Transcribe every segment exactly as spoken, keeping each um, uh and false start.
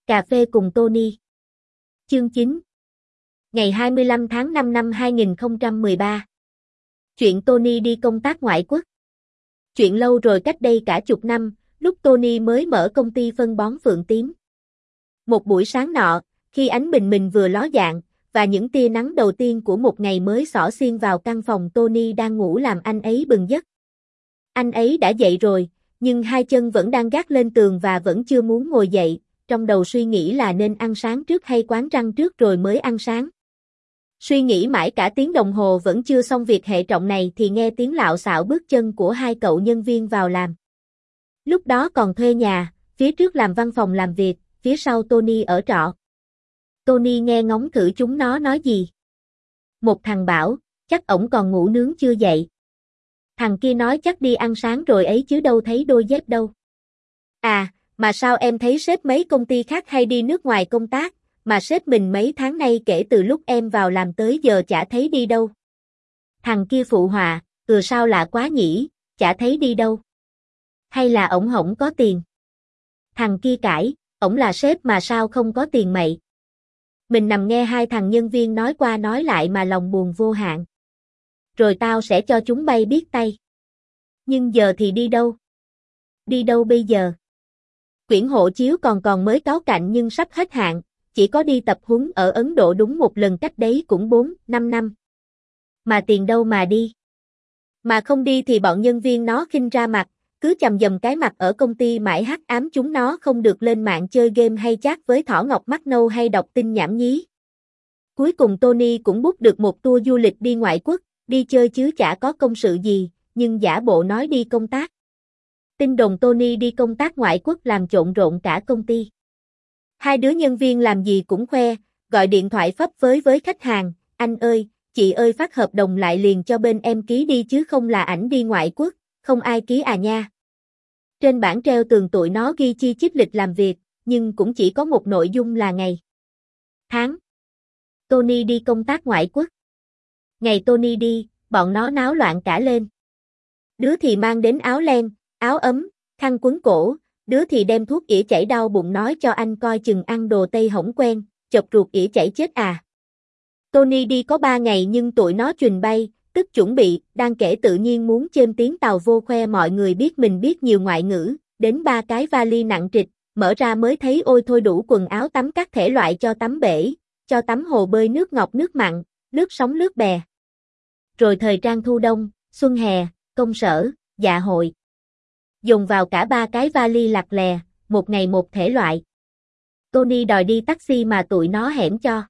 Cà phê cùng Tony. Chương chín. Ngày hai mươi lăm tháng năm năm hai nghìn không trăm mười ba. Chuyện Tony đi công tác ngoại quốc. Chuyện lâu rồi, cách đây cả chục năm, lúc Tony mới mở công ty phân bón Phượng Tím. Một buổi sáng nọ, khi ánh bình minh vừa ló dạng, và những tia nắng đầu tiên của một ngày mới xỏ xiên vào căn phòng Tony đang ngủ làm anh ấy bừng giấc. Anh ấy đã dậy rồi, nhưng hai chân vẫn đang gác lên tường và vẫn chưa muốn ngồi dậy, trong đầu suy nghĩ là nên ăn sáng trước hay quán răng trước rồi mới ăn sáng. Suy nghĩ mãi cả tiếng đồng hồ vẫn chưa xong việc hệ trọng này thì nghe tiếng lạo xạo bước chân của hai cậu nhân viên vào làm. Lúc đó còn thuê nhà, phía trước làm văn phòng làm việc, phía sau Tony ở trọ. Tony nghe ngóng thử chúng nó nói gì. Một thằng bảo, chắc ổng còn ngủ nướng chưa dậy. Thằng kia nói chắc đi ăn sáng rồi ấy chứ đâu thấy đôi dép đâu. À, mà sao em thấy sếp mấy công ty khác hay đi nước ngoài công tác, mà sếp mình mấy tháng nay kể từ lúc em vào làm tới giờ chả thấy đi đâu. Thằng kia phụ họa, ừ sao lạ quá nhỉ, chả thấy đi đâu. Hay là ổng hổng có tiền. Thằng kia cãi, ổng là sếp mà sao không có tiền mậy. Mình nằm nghe hai thằng nhân viên nói qua nói lại mà lòng buồn vô hạn. Rồi tao sẽ cho chúng bay biết tay. Nhưng giờ thì đi đâu? Đi đâu bây giờ? Quyển hộ chiếu còn còn mới cáu cạnh nhưng sắp hết hạn, chỉ có đi tập huấn ở Ấn Độ đúng một lần cách đấy cũng bốn, năm năm. Mà tiền đâu mà đi? Mà không đi thì bọn nhân viên nó khinh ra mặt, cứ chằm dầm cái mặt ở công ty mãi hắc ám chúng nó không được lên mạng chơi game hay chat với thỏ ngọc mắt nâu hay đọc tin nhảm nhí. Cuối cùng Tony cũng book được một tour du lịch đi ngoại quốc, đi chơi chứ chả có công sự gì, nhưng giả bộ nói đi công tác. Tin đồn Tony đi công tác ngoại quốc làm trộn rộn cả công ty. Hai đứa nhân viên làm gì cũng khoe, gọi điện thoại phấp phới với khách hàng, anh ơi, chị ơi phát hợp đồng lại liền cho bên em ký đi chứ không là ảnh đi ngoại quốc, không ai ký à nha. Trên bảng treo tường tụi nó ghi chi chít lịch làm việc, nhưng cũng chỉ có một nội dung là ngày, tháng. Tony đi công tác ngoại quốc. Ngày Tony đi, bọn nó náo loạn cả lên. Đứa thì mang đến áo len, áo ấm, khăn quấn cổ, đứa thì đem thuốc ỉa chảy đau bụng nói cho anh coi chừng ăn đồ Tây hổng quen, chọc ruột ỉa chảy chết à. Tony đi có ba ngày nhưng tụi nó chùn bay, tức chuẩn bị, đang kể tự nhiên muốn chêm tiếng Tàu vô khoe mọi người biết mình biết nhiều ngoại ngữ, đến ba cái vali nặng trịch, mở ra mới thấy ôi thôi đủ quần áo tắm các thể loại cho tắm bể, cho tắm hồ bơi nước ngọt nước mặn, lướt sóng lướt bè. Rồi thời trang thu đông, xuân hè, công sở, dạ hội. Dùng vào cả ba cái vali lặt lè, một ngày một thể loại. Tony đòi đi taxi mà tụi nó hẻm cho.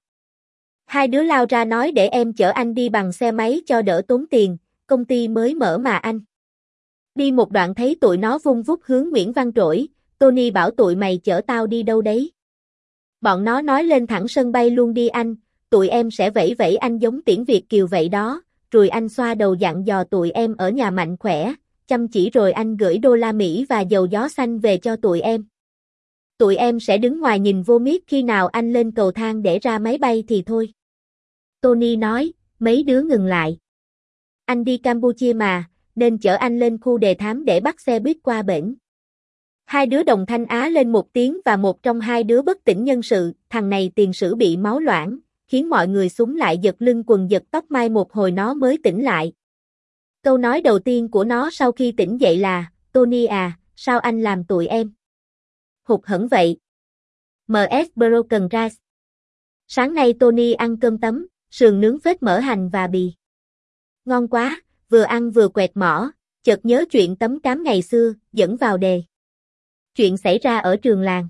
Hai đứa lao ra nói để em chở anh đi bằng xe máy cho đỡ tốn tiền, công ty mới mở mà anh. Đi một đoạn thấy tụi nó vung vút hướng Nguyễn Văn Trỗi, Tony bảo tụi mày chở tao đi đâu đấy. Bọn nó nói lên thẳng sân bay luôn đi anh, tụi em sẽ vẫy vẫy anh giống tiễn Việt kiều vậy đó, rồi anh xoa đầu dặn dò tụi em ở nhà mạnh khỏe, chăm chỉ rồi anh gửi đô la Mỹ và dầu gió xanh về cho tụi em. Tụi em sẽ đứng ngoài nhìn vô miết khi nào anh lên cầu thang để ra máy bay thì thôi. Tony nói, mấy đứa ngừng lại. Anh đi Campuchia mà, nên chở anh lên khu đề thám để bắt xe buýt qua bển. Hai đứa đồng thanh á lên một tiếng và một trong hai đứa bất tỉnh nhân sự, thằng này tiền sử bị máu loãng, khiến mọi người súng lại giật lưng quần giật tóc mai một hồi nó mới tỉnh lại. Câu nói đầu tiên của nó sau khi tỉnh dậy là, Tony à, sao anh làm tụi em? Hụt hẫng vậy. em ét Broken Rice. Sáng nay Tony ăn cơm tấm, sườn nướng phết mỡ hành và bì. Ngon quá, vừa ăn vừa quẹt mỏ, chợt nhớ chuyện tấm cám ngày xưa, dẫn vào đề. Chuyện xảy ra ở trường làng.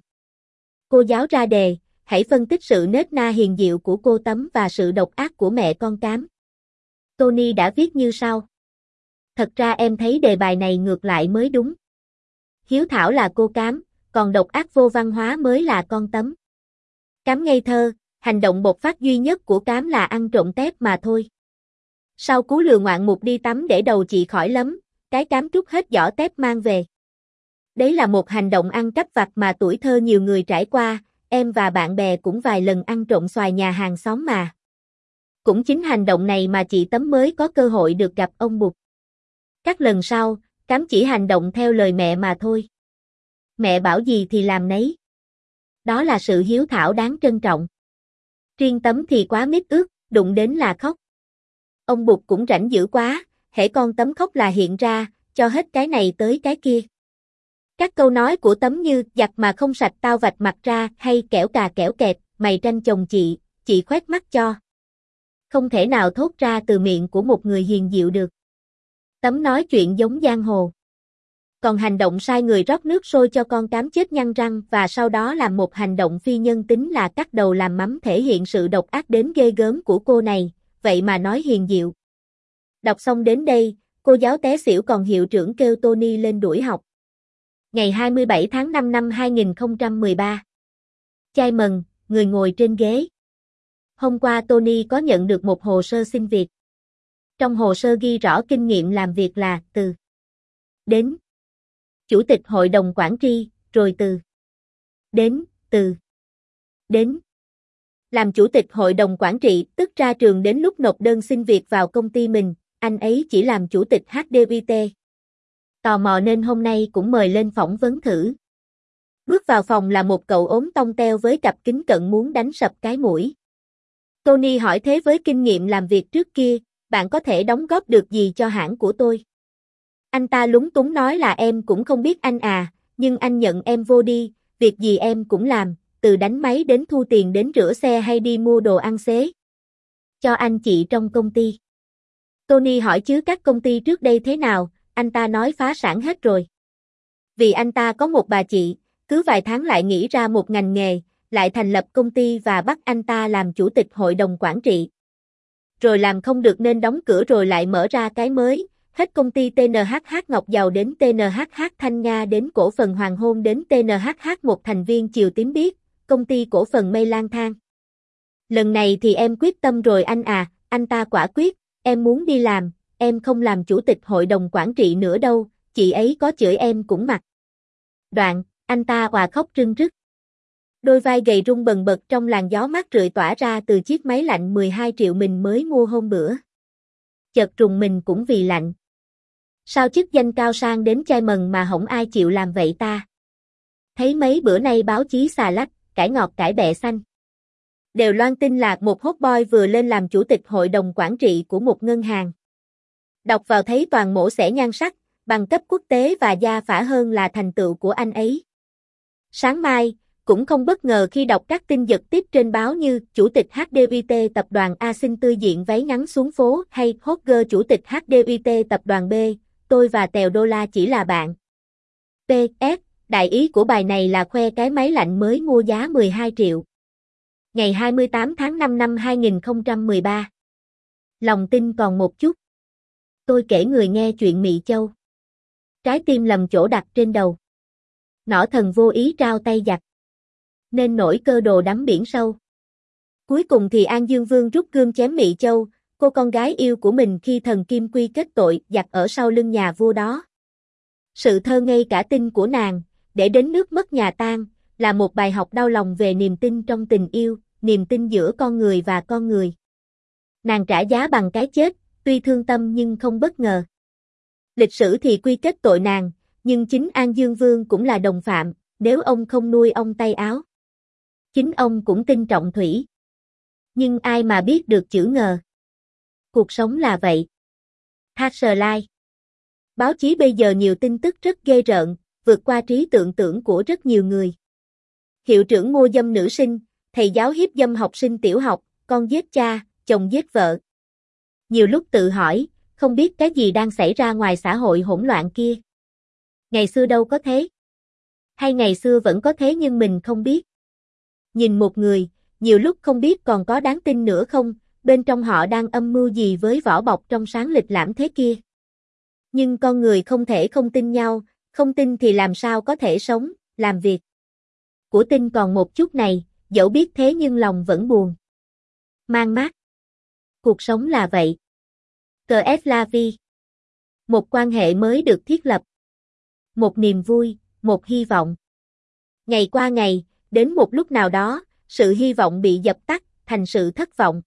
Cô giáo ra đề, hãy phân tích sự nết na hiền diệu của cô Tấm và sự độc ác của mẹ con Cám. Tony đã viết như sau. Thật ra em thấy đề bài này ngược lại mới đúng. Hiếu thảo là cô Cám, còn độc ác vô văn hóa mới là con Tấm. Cám ngây thơ, hành động bộc phát duy nhất của Cám là ăn trộm tép mà thôi. Sau cú lừa ngoạn mục đi tắm để đầu chị khỏi lấm, cái Cám trút hết giỏ tép mang về. Đấy là một hành động ăn cắp vặt mà tuổi thơ nhiều người trải qua, em và bạn bè cũng vài lần ăn trộm xoài nhà hàng xóm mà. Cũng chính hành động này mà chị Tấm mới có cơ hội được gặp ông Bụt. Các lần sau, Cám chỉ hành động theo lời mẹ mà thôi. Mẹ bảo gì thì làm nấy. Đó là sự hiếu thảo đáng trân trọng. Riêng Tấm thì quá mít ướt, đụng đến là khóc. Ông Bụt cũng rảnh dữ quá, hễ con Tấm khóc là hiện ra, cho hết cái này tới cái kia. Các câu nói của Tấm như giặt mà không sạch tao vạch mặt ra hay kẻo cà kẻo kẹt, mày tranh chồng chị, chị khoét mắt cho. Không thể nào thốt ra từ miệng của một người hiền dịu được. Tấm nói chuyện giống giang hồ. Còn hành động sai người rót nước sôi cho con cám chết nhăn răng và sau đó làm một hành động phi nhân tính là cắt đầu làm mắm thể hiện sự độc ác đến ghê gớm của cô này, vậy mà nói hiền dịu. Đọc xong đến đây, cô giáo té xỉu còn hiệu trưởng kêu Tony lên đuổi học. Ngày hai mươi bảy tháng năm năm hai nghìn không trăm mười ba. Chai mần, người ngồi trên ghế. Hôm qua Tony có nhận được một hồ sơ xin việc. Trong hồ sơ ghi rõ kinh nghiệm làm việc là từ đến Chủ tịch Hội đồng Quản trị, rồi từ đến từ đến làm Chủ tịch Hội đồng Quản trị, tức ra trường đến lúc nộp đơn xin việc vào công ty mình, anh ấy chỉ làm Chủ tịch hát đê vê tê. Tò mò nên hôm nay cũng mời lên phỏng vấn thử. Bước vào phòng là một cậu ốm tông teo với cặp kính cận muốn đánh sập cái mũi. Tony hỏi thế với kinh nghiệm làm việc trước kia, bạn có thể đóng góp được gì cho hãng của tôi? Anh ta lúng túng nói là em cũng không biết anh à, nhưng anh nhận em vô đi, việc gì em cũng làm, từ đánh máy đến thu tiền đến rửa xe hay đi mua đồ ăn xế. Cho anh chị trong công ty. Tony hỏi chứ các công ty trước đây thế nào, anh ta nói phá sản hết rồi. Vì anh ta có một bà chị, cứ vài tháng lại nghĩ ra một ngành nghề, lại thành lập công ty và bắt anh ta làm chủ tịch hội đồng quản trị. Rồi làm không được nên đóng cửa rồi lại mở ra cái mới, hết công ty tê en hát hát Ngọc Giàu đến tê en hát hát Thanh Nga đến cổ phần Hoàng Hôn đến tê en hát hát một thành viên Chiều Tím biết, công ty cổ phần Mây Lang Thang. Lần này thì em quyết tâm rồi anh à, anh ta quả quyết, em muốn đi làm, em không làm chủ tịch hội đồng quản trị nữa đâu, chị ấy có chửi em cũng mặc. Đoạn, anh ta òa khóc rưng rức. Đôi vai gầy rung bần bật trong làn gió mát rượi tỏa ra từ chiếc máy lạnh mười hai triệu mình mới mua hôm bữa. Chợt rùng mình cũng vì lạnh. Sao chức danh cao sang đến chai mần mà hổng ai chịu làm vậy ta? Thấy mấy bữa nay báo chí xà lách, cải ngọt cải bẹ xanh. Đều loan tin là một hot boy vừa lên làm chủ tịch hội đồng quản trị của một ngân hàng. Đọc vào thấy toàn mổ xẻ nhan sắc, bằng cấp quốc tế và gia phả hơn là thành tựu của anh ấy. Sáng mai, cũng không bất ngờ khi đọc các tin giật tiếp trên báo như Chủ tịch hát đê vê tê tập đoàn A xin tươi diện váy ngắn xuống phố hay hot girl Chủ tịch hát đê vê tê tập đoàn B, tôi và Tèo Đô La chỉ là bạn. pê ét, đại ý của bài này là khoe cái máy lạnh mới mua giá mười hai triệu. Ngày hai mươi tám tháng năm năm hai nghìn không trăm mười ba. Lòng tin còn một chút. Tôi kể người nghe chuyện Mị Châu. Trái tim lầm chỗ đặt trên đầu. Nỏ thần vô ý trao tay giặt. Nên nổi cơ đồ đắm biển sâu. Cuối cùng thì An Dương Vương rút gươm chém Mị Châu, cô con gái yêu của mình khi thần Kim Quy kết tội giặt ở sau lưng nhà vua đó. Sự thơ ngây cả tin của nàng, để đến nước mất nhà tan, là một bài học đau lòng về niềm tin trong tình yêu, niềm tin giữa con người và con người. Nàng trả giá bằng cái chết, tuy thương tâm nhưng không bất ngờ. Lịch sử thì quy kết tội nàng, nhưng chính An Dương Vương cũng là đồng phạm, nếu ông không nuôi ông tay áo. Chính ông cũng tin trọng thủy. Nhưng ai mà biết được chữ ngờ. Cuộc sống là vậy. Hasselblad. Báo chí bây giờ nhiều tin tức rất ghê rợn, vượt qua trí tưởng tượng của rất nhiều người. Hiệu trưởng mua dâm nữ sinh, thầy giáo hiếp dâm học sinh tiểu học, con giết cha, chồng giết vợ. Nhiều lúc tự hỏi, không biết cái gì đang xảy ra ngoài xã hội hỗn loạn kia. Ngày xưa đâu có thế. Hay ngày xưa vẫn có thế nhưng mình không biết. Nhìn một người, nhiều lúc không biết còn có đáng tin nữa không, bên trong họ đang âm mưu gì với vỏ bọc trong sáng lịch lãm thế kia. Nhưng con người không thể không tin nhau, không tin thì làm sao có thể sống, làm việc. Của tin còn một chút này, dẫu biết thế nhưng lòng vẫn buồn. Mang mát. Cuộc sống là vậy. cờ ép la vie. Một quan hệ mới được thiết lập. Một niềm vui, một hy vọng. Ngày qua ngày, đến một lúc nào đó, sự hy vọng bị dập tắt, thành sự thất vọng.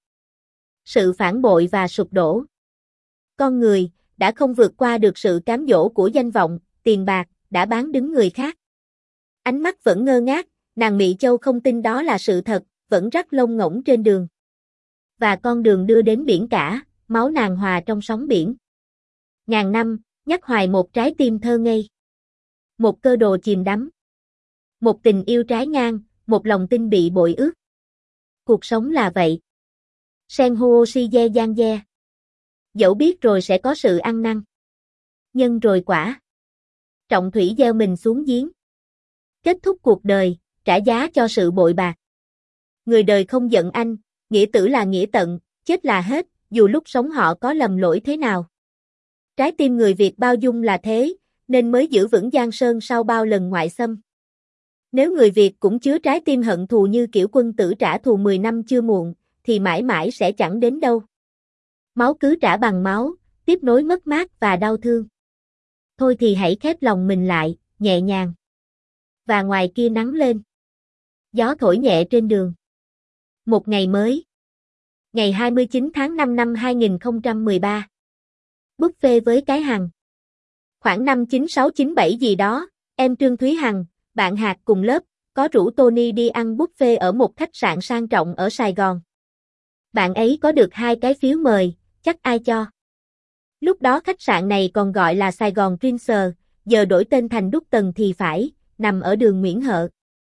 Sự phản bội và sụp đổ. Con người, đã không vượt qua được sự cám dỗ của danh vọng, tiền bạc, đã bán đứng người khác. Ánh mắt vẫn ngơ ngác, nàng Mị Châu không tin đó là sự thật, vẫn rắc lông ngỗng trên đường. Và con đường đưa đến biển cả, máu nàng hòa trong sóng biển. Ngàn năm, nhắc hoài một trái tim thơ ngây. Một cơ đồ chìm đắm. Một tình yêu trái ngang, một lòng tin bị bội ước. Cuộc sống là vậy. Sen hô si de giang de. Dẫu biết rồi sẽ có sự ăn năn. Nhân rồi quả. Trọng thủy gieo mình xuống giếng. Kết thúc cuộc đời, trả giá cho sự bội bạc. Người đời không giận anh, nghĩa tử là nghĩa tận, chết là hết, dù lúc sống họ có lầm lỗi thế nào. Trái tim người Việt bao dung là thế, nên mới giữ vững Giang Sơn sau bao lần ngoại xâm. Nếu người Việt cũng chứa trái tim hận thù như kiểu quân tử trả thù mười năm chưa muộn, thì mãi mãi sẽ chẳng đến đâu. Máu cứ trả bằng máu, tiếp nối mất mát và đau thương. Thôi thì hãy khép lòng mình lại, nhẹ nhàng. Và ngoài kia nắng lên. Gió thổi nhẹ trên đường. Một ngày mới. Ngày hai mươi chín tháng năm năm hai nghìn không trăm mười ba. Buffet với cái Hằng. Khoảng năm chín sáu chín bảy gì đó, em Trương Thúy Hằng, bạn Hạt cùng lớp, có rủ Tony đi ăn buffet ở một khách sạn sang trọng ở Sài Gòn. Bạn ấy có được hai cái phiếu mời, chắc ai cho. Lúc đó khách sạn này còn gọi là Sài Gòn Prince, giờ đổi tên thành Đúc Tần thì phải, nằm ở đường Nguyễn Hợ.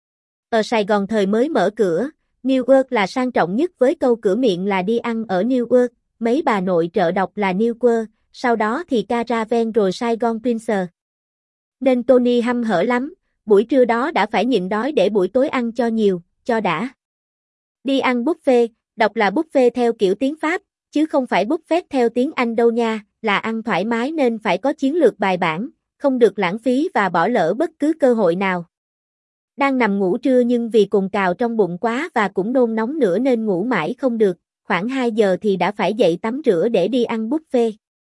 Ở Sài Gòn thời mới mở cửa, New York là sang trọng nhất với câu cửa miệng là đi ăn ở New York, mấy bà nội trợ đọc là New York, sau đó thì Caravan rồi Sài Gòn Prince. Nên Tony hăm hở lắm, buổi trưa đó đã phải nhịn đói để buổi tối ăn cho nhiều, cho đã. Đi ăn buffet, đọc là buffet theo kiểu tiếng Pháp, chứ không phải buffet theo tiếng Anh đâu nha, là ăn thoải mái nên phải có chiến lược bài bản, không được lãng phí và bỏ lỡ bất cứ cơ hội nào. Đang nằm ngủ trưa nhưng vì cồn cào trong bụng quá và cũng nôn nóng nữa nên ngủ mãi không được, khoảng hai giờ thì đã phải dậy tắm rửa để đi ăn buffet.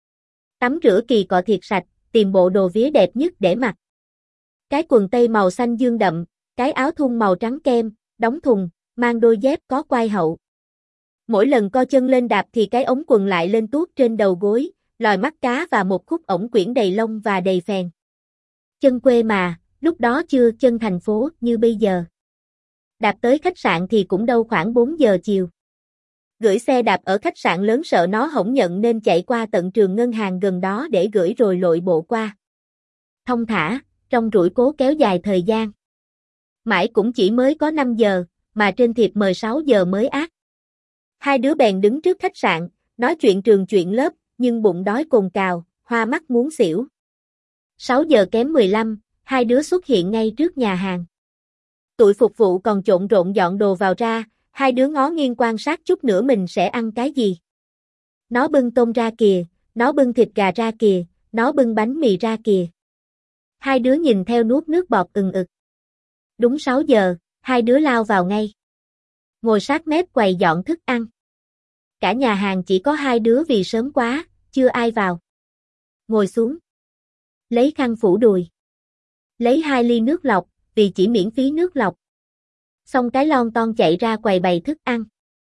Tắm rửa kỳ cọ thiệt sạch, tìm bộ đồ vía đẹp nhất để mặc. Cái quần tây màu xanh dương đậm, cái áo thun màu trắng kem, đóng thùng, mang đôi dép có quai hậu. Mỗi lần co chân lên đạp thì cái ống quần lại lên tuốt trên đầu gối, lòi mắt cá và một khúc ổng quyển đầy lông và đầy phèn. Chân quê mà, lúc đó chưa chân thành phố như bây giờ. Đạp tới khách sạn thì cũng đâu khoảng bốn giờ chiều. Gửi xe đạp ở khách sạn lớn sợ nó hổng nhận nên chạy qua tận trường ngân hàng gần đó để gửi rồi lội bộ qua. Thông thả, trong rủi cố kéo dài thời gian. Mãi cũng chỉ mới có năm giờ, mà trên thiệp mời sáu giờ mới ác. Hai đứa bèn đứng trước khách sạn, nói chuyện trường chuyện lớp, nhưng bụng đói cồn cào, hoa mắt muốn xỉu. sáu giờ kém mười lăm, hai đứa xuất hiện ngay trước nhà hàng. Tụi phục vụ còn trộn rộn dọn đồ vào ra, hai đứa ngó nghiêng quan sát chút nữa mình sẽ ăn cái gì. Nó bưng tôm ra kìa, nó bưng thịt gà ra kìa, nó bưng bánh mì ra kìa. Hai đứa nhìn theo nuốt nước bọt ừng ực. Đúng sáu giờ, hai đứa lao vào ngay. Ngồi sát mép quầy dọn thức ăn. Cả nhà hàng chỉ có hai đứa vì sớm quá, chưa ai vào. Ngồi xuống. Lấy khăn phủ đùi. Lấy hai ly nước lọc, vì chỉ miễn phí nước lọc. Xong cái lon ton chạy ra quầy bày thức ăn.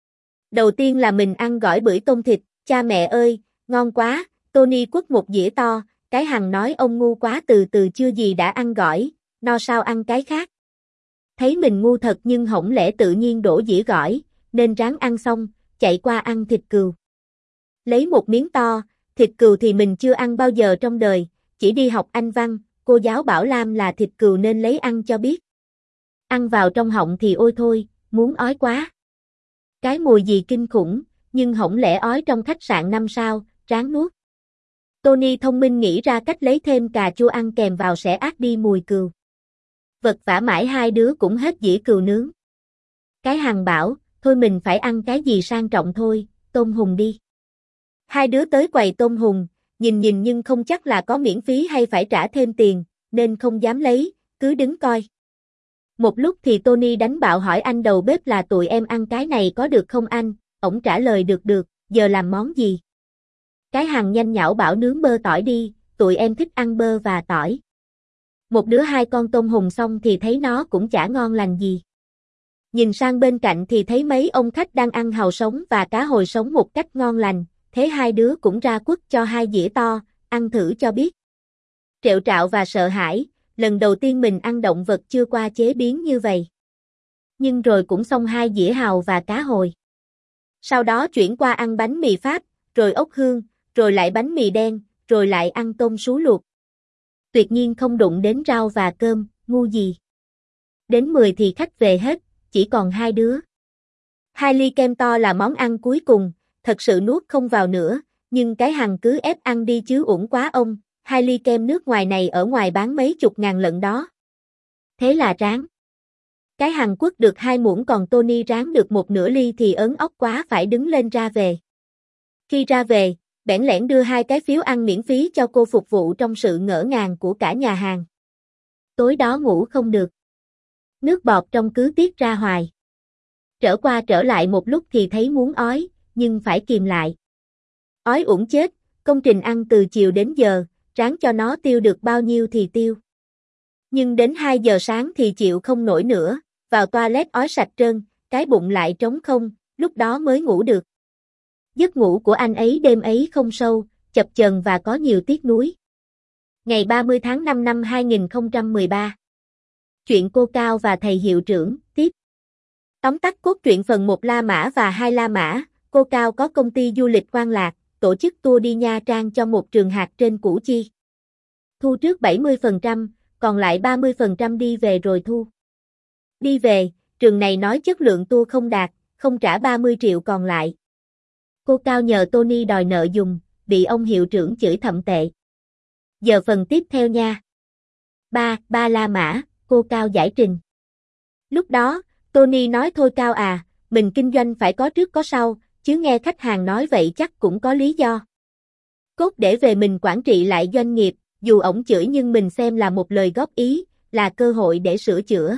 Đầu tiên là mình ăn gỏi bưởi tôm thịt, cha mẹ ơi, ngon quá, Tony quất một dĩa to, cái Hằng nói ông ngu quá từ từ chưa gì đã ăn gỏi, no sao ăn cái khác. Thấy mình ngu thật nhưng hổng lẽ tự nhiên đổ dĩa gỏi, nên ráng ăn xong, chạy qua ăn thịt cừu. Lấy một miếng to, thịt cừu thì mình chưa ăn bao giờ trong đời, chỉ đi học Anh văn, cô giáo bảo Lam là thịt cừu nên lấy ăn cho biết. Ăn vào trong họng thì ôi thôi, muốn ói quá. Cái mùi gì kinh khủng, nhưng hổng lẽ ói trong khách sạn năm sao, ráng nuốt. Tony thông minh nghĩ ra cách lấy thêm cà chua ăn kèm vào sẽ át đi mùi cừu. Vật vã mãi hai đứa cũng hết dĩa cừu nướng. Cái Hằng bảo, thôi mình phải ăn cái gì sang trọng thôi, tôm hùm đi. Hai đứa tới quầy tôm hùm, nhìn nhìn nhưng không chắc là có miễn phí hay phải trả thêm tiền, nên không dám lấy, cứ đứng coi. Một lúc thì Tony đánh bạo hỏi anh đầu bếp là tụi em ăn cái này có được không anh, ổng trả lời được được, giờ làm món gì? Cái Hằng nhanh nhảu bảo nướng bơ tỏi đi, tụi em thích ăn bơ và tỏi. Một đứa hai con tôm hùm xong thì thấy nó cũng chả ngon lành gì. Nhìn sang bên cạnh thì thấy mấy ông khách đang ăn hàu sống và cá hồi sống một cách ngon lành, thế hai đứa cũng ra quất cho hai dĩa to, ăn thử cho biết. Trẹo trạo và sợ hãi, lần đầu tiên mình ăn động vật chưa qua chế biến như vậy. Nhưng rồi cũng xong hai dĩa hàu và cá hồi. Sau đó chuyển qua ăn bánh mì Pháp, rồi ốc hương, rồi lại bánh mì đen, rồi lại ăn tôm sú luộc. Tuyệt nhiên không đụng đến rau và cơm, ngu gì. Đến mười thì khách về hết, chỉ còn hai đứa. Hai ly kem to là món ăn cuối cùng, thật sự nuốt không vào nữa, nhưng cái hằng cứ ép ăn đi chứ uổng quá ông, hai ly kem nước ngoài này ở ngoài bán mấy chục ngàn lận đó. Thế là ráng. Cái hằng quất được hai muỗng còn Tony ráng được một nửa ly thì ớn ốc quá phải đứng lên ra về. Khi ra về, bẽn lẽn đưa hai cái phiếu ăn miễn phí cho cô phục vụ trong sự ngỡ ngàng của cả nhà hàng. Tối đó ngủ không được. Nước bọt trong cứ tiết ra hoài. Trở qua trở lại một lúc thì thấy muốn ói, nhưng phải kìm lại. Ói uổng chết, công trình ăn từ chiều đến giờ, ráng cho nó tiêu được bao nhiêu thì tiêu. Nhưng đến hai giờ sáng thì chịu không nổi nữa, vào toilet ói sạch trơn, cái bụng lại trống không, lúc đó mới ngủ được. Giấc ngủ của anh ấy đêm ấy không sâu, chập chờn và có nhiều tiếc nuối. Ngày ba mươi tháng năm năm hai nghìn không trăm mười ba. Chuyện cô Cao và thầy hiệu trưởng, tiếp. Tóm tắt cốt truyện phần một La Mã và hai La Mã, cô Cao có công ty du lịch Quan Lạc, tổ chức tour đi Nha Trang cho một trường hạt trên Củ Chi. Thu trước bảy mươi phần trăm, còn lại ba mươi phần trăm đi về rồi thu. Đi về, trường này nói chất lượng tour không đạt, không trả ba mươi triệu còn lại. Cô Cao nhờ Tony đòi nợ dùng, bị ông hiệu trưởng chửi thậm tệ. Giờ phần tiếp theo nha. ba. Ba La Mã, cô Cao giải trình. Lúc đó, Tony nói thôi Cao à, mình kinh doanh phải có trước có sau, chứ nghe khách hàng nói vậy chắc cũng có lý do. Cốt để về mình quản trị lại doanh nghiệp, dù ổng chửi nhưng mình xem là một lời góp ý, là cơ hội để sửa chữa.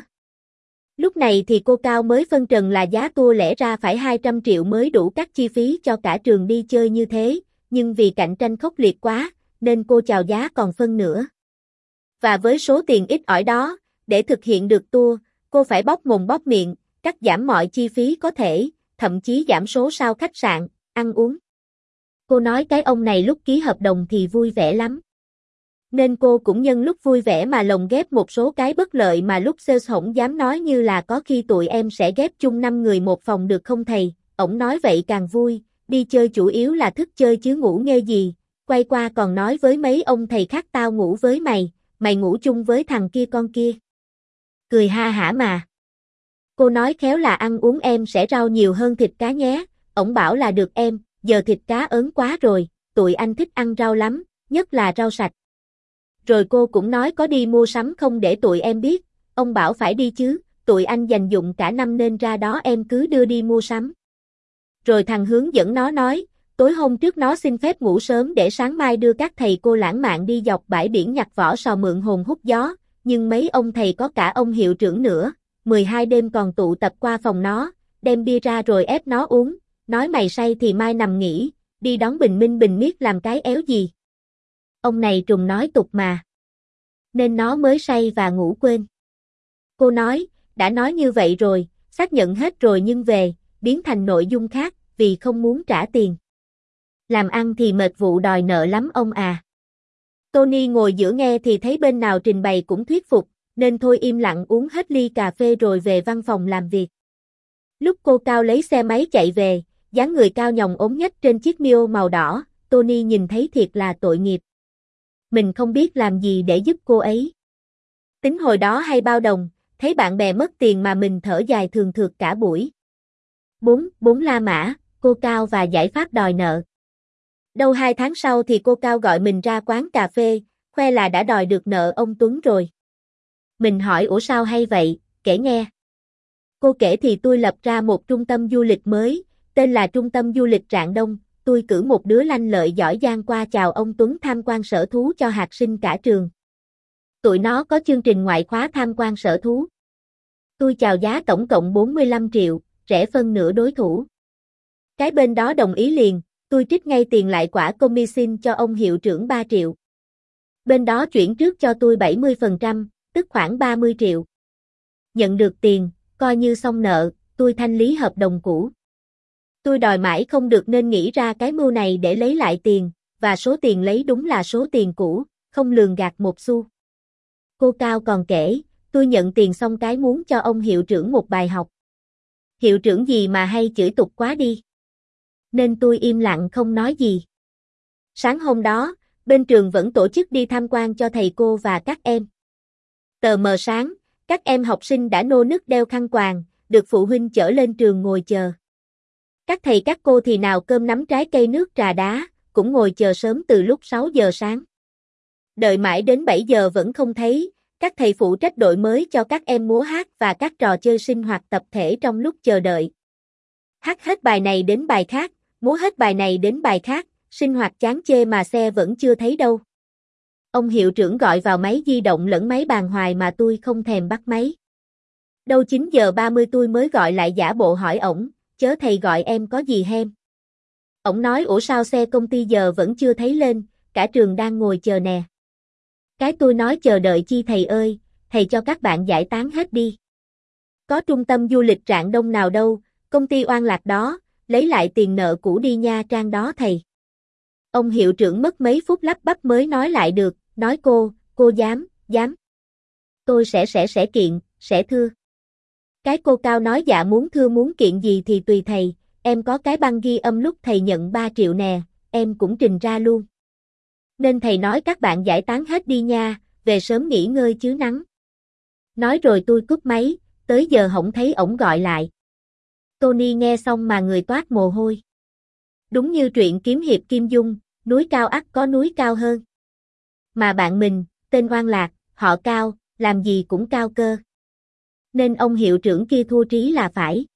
Lúc này thì cô Cao mới phân trần là giá tour lẽ ra phải hai trăm triệu mới đủ các chi phí cho cả trường đi chơi như thế, nhưng vì cạnh tranh khốc liệt quá, nên cô chào giá còn phân nửa. Và với số tiền ít ỏi đó, để thực hiện được tour, cô phải bóp mồm bóp miệng, cắt giảm mọi chi phí có thể, thậm chí giảm số sao khách sạn, ăn uống. Cô nói cái ông này lúc ký hợp đồng thì vui vẻ lắm. Nên cô cũng nhân lúc vui vẻ mà lồng ghép một số cái bất lợi mà lúc sales hổng dám nói, như là có khi tụi em sẽ ghép chung năm người một phòng được không thầy, ổng nói vậy càng vui, đi chơi chủ yếu là thức chơi chứ ngủ nghê gì, quay qua còn nói với mấy ông thầy khác tao ngủ với mày, mày ngủ chung với thằng kia con kia. Cười ha hả mà. Cô nói khéo là ăn uống em sẽ rau nhiều hơn thịt cá nhé, ổng bảo là được em, giờ thịt cá ớn quá rồi, tụi anh thích ăn rau lắm, nhất là rau sạch. Rồi cô cũng nói có đi mua sắm không để tụi em biết, ông bảo phải đi chứ, tụi anh dành dụm cả năm nên ra đó em cứ đưa đi mua sắm. Rồi thằng hướng dẫn nó nói, tối hôm trước nó xin phép ngủ sớm để sáng mai đưa các thầy cô lãng mạn đi dọc bãi biển nhặt vỏ sò mượn hồn hút gió, nhưng mấy ông thầy có cả ông hiệu trưởng nữa, mười hai đêm còn tụ tập qua phòng nó, đem bia ra rồi ép nó uống, nói mày say thì mai nằm nghỉ, đi đón bình minh bình miết làm cái éo gì. Ông này trùng nói tục mà. Nên nó mới say và ngủ quên. Cô nói, đã nói như vậy rồi, xác nhận hết rồi nhưng về, biến thành nội dung khác, vì không muốn trả tiền. Làm ăn thì mệt vụ đòi nợ lắm ông à. Tony ngồi giữa nghe thì thấy bên nào trình bày cũng thuyết phục, nên thôi im lặng uống hết ly cà phê rồi về văn phòng làm việc. Lúc cô Cao lấy xe máy chạy về, dáng người cao nhòng ốm nhách trên chiếc Mio màu đỏ, Tony nhìn thấy thiệt là tội nghiệp. Mình không biết làm gì để giúp cô ấy. Tính hồi đó hay bao đồng, thấy bạn bè mất tiền mà mình thở dài thường thượt cả buổi. bốn. Bốn La Mã, cô Cao và giải pháp đòi nợ. Đâu hai tháng sau thì cô Cao gọi mình ra quán cà phê, khoe là đã đòi được nợ ông Tuấn rồi. Mình hỏi ủa sao hay vậy, kể nghe. Cô kể thì tôi lập ra một trung tâm du lịch mới, tên là Trung tâm Du lịch Rạng Đông, tôi cử một đứa lanh lợi giỏi giang qua chào ông Tuấn tham quan sở thú cho học sinh cả trường. Tụi nó có chương trình ngoại khóa tham quan sở thú. Tôi chào giá tổng cộng bốn mươi lăm triệu, rẻ phân nửa đối thủ. Cái bên đó đồng ý liền, tôi trích ngay tiền lại quả commission cho ông hiệu trưởng ba triệu. Bên đó chuyển trước cho tôi bảy mươi phần trăm, tức khoảng ba mươi triệu. Nhận được tiền, coi như xong nợ, tôi thanh lý hợp đồng cũ. Tôi đòi mãi không được nên nghĩ ra cái mưu này để lấy lại tiền, và số tiền lấy đúng là số tiền cũ, không lường gạt một xu. Cô Cao còn kể, tôi nhận tiền xong cái muốn cho ông hiệu trưởng một bài học. Hiệu trưởng gì mà hay chửi tục quá đi. Nên tôi im lặng không nói gì. Sáng hôm đó, bên trường vẫn tổ chức đi tham quan cho thầy cô và các em. Tờ mờ sáng, các em học sinh đã nô nức đeo khăn quàng, được phụ huynh chở lên trường ngồi chờ. Các thầy các cô thì nào cơm nắm trái cây nước trà đá, cũng ngồi chờ sớm từ lúc sáu giờ sáng. Đợi mãi đến bảy giờ vẫn không thấy, các thầy phụ trách đội mới cho các em múa hát và các trò chơi sinh hoạt tập thể trong lúc chờ đợi. Hát hết bài này đến bài khác, múa hết bài này đến bài khác, sinh hoạt chán chê mà xe vẫn chưa thấy đâu. Ông hiệu trưởng gọi vào máy di động lẫn máy bàn hoài mà tôi không thèm bắt máy. Đâu chín giờ ba mươi tôi mới gọi lại giả bộ hỏi ổng, chớ thầy gọi em có gì hem. Ổng nói ủa sao xe công ty giờ vẫn chưa thấy lên, cả trường đang ngồi chờ nè. Cái tôi nói chờ đợi chi thầy ơi, thầy cho các bạn giải tán hết đi. Có trung tâm du lịch Rạng Đông nào đâu, công ty oan lạc đó, lấy lại tiền nợ cũ đi Nha Trang đó thầy. Ông hiệu trưởng mất mấy phút lắp bắp mới nói lại được, nói cô, cô dám, dám. Tôi sẽ sẽ sẽ kiện, sẽ thưa. Cái cô Cao nói dạ muốn thưa muốn kiện gì thì tùy thầy, em có cái băng ghi âm lúc thầy nhận ba triệu nè, em cũng trình ra luôn. Nên thầy nói các bạn giải tán hết đi nha, về sớm nghỉ ngơi chứ nắng. Nói rồi tôi cúp máy, tới giờ hổng thấy ổng gọi lại. Tony nghe xong mà người toát mồ hôi. Đúng như truyện kiếm hiệp Kim Dung, núi cao ắt có núi cao hơn. Mà bạn mình, tên oan lạc, họ Cao, làm gì cũng cao cơ. Nên ông hiệu trưởng kia thua trí là phải.